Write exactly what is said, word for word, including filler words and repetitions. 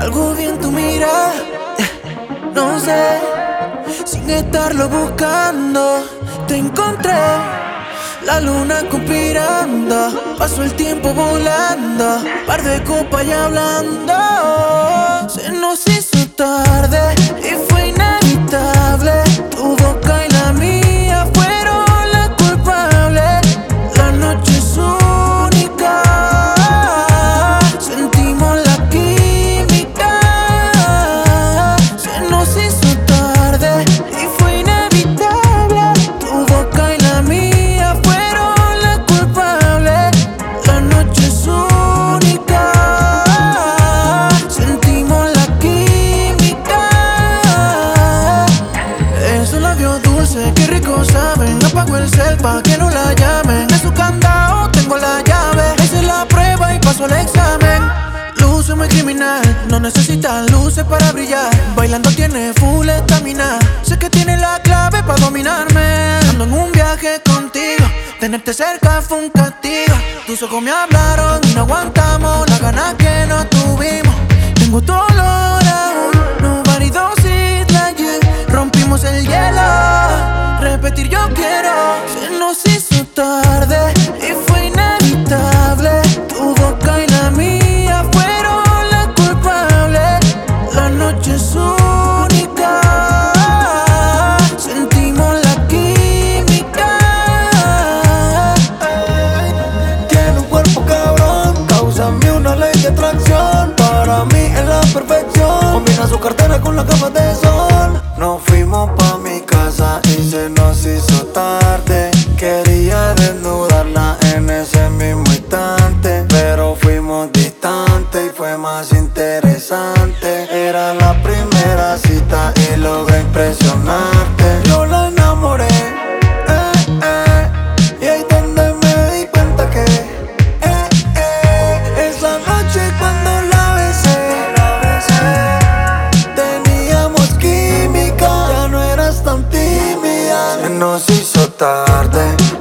Algo vi en tu mirada, no sé, sin estarlo buscando, te encontré. La luna conspirando, pasó el tiempo volando, par de copas y hablando. Se nos hizo tarde y fue inevitable. Tu boca y la mía fueron las culpables. La noche es única, sentimos la química. Se nos hizo tarde y fue inevitable. Tu boca y la mía fueron las culpables. La noche es única, sentimos la química. Esos labios dulces, qué rico saben. Apago el cel pa' que no la llamen. De su candado tengo la llave. Hice la prueba y paso el examen. Luce muy criminal, no necesita luces para brillar. Bailando tiene full estamina. Sé que tiene la clave para dominarme. Ando en un viaje contigo, tenerte cerca fue un castigo. Tus ojos me hablaron y no aguantamos las ganas que no tuvimos. Tengo tu olor aún, nobody does it like you. Rompimos el hielo, repetir yo quiero. Se nos hizo tarde y fue inevitable. Tu boca y la mía fueron las culpables. La noche es única, sentimos la química. Tiene un cuerpo cabrón, cáusame una ley de atracción. Para mí es la perfección, combina su cartera con las gafas de sol. Nos fuimos pa' mi casa y se nos hizo tarde. Quería desnudarla en ese mismo instante, pero fuimos distantes y fue más interesante. Era la primera cita y logré impresionarte. Yo la enamoré, eh, eh, y ahí donde me di cuenta que eh, eh, esa noche cuando la besé, teníamos química. Ya no eras tan tímida. Se nos hizo tarde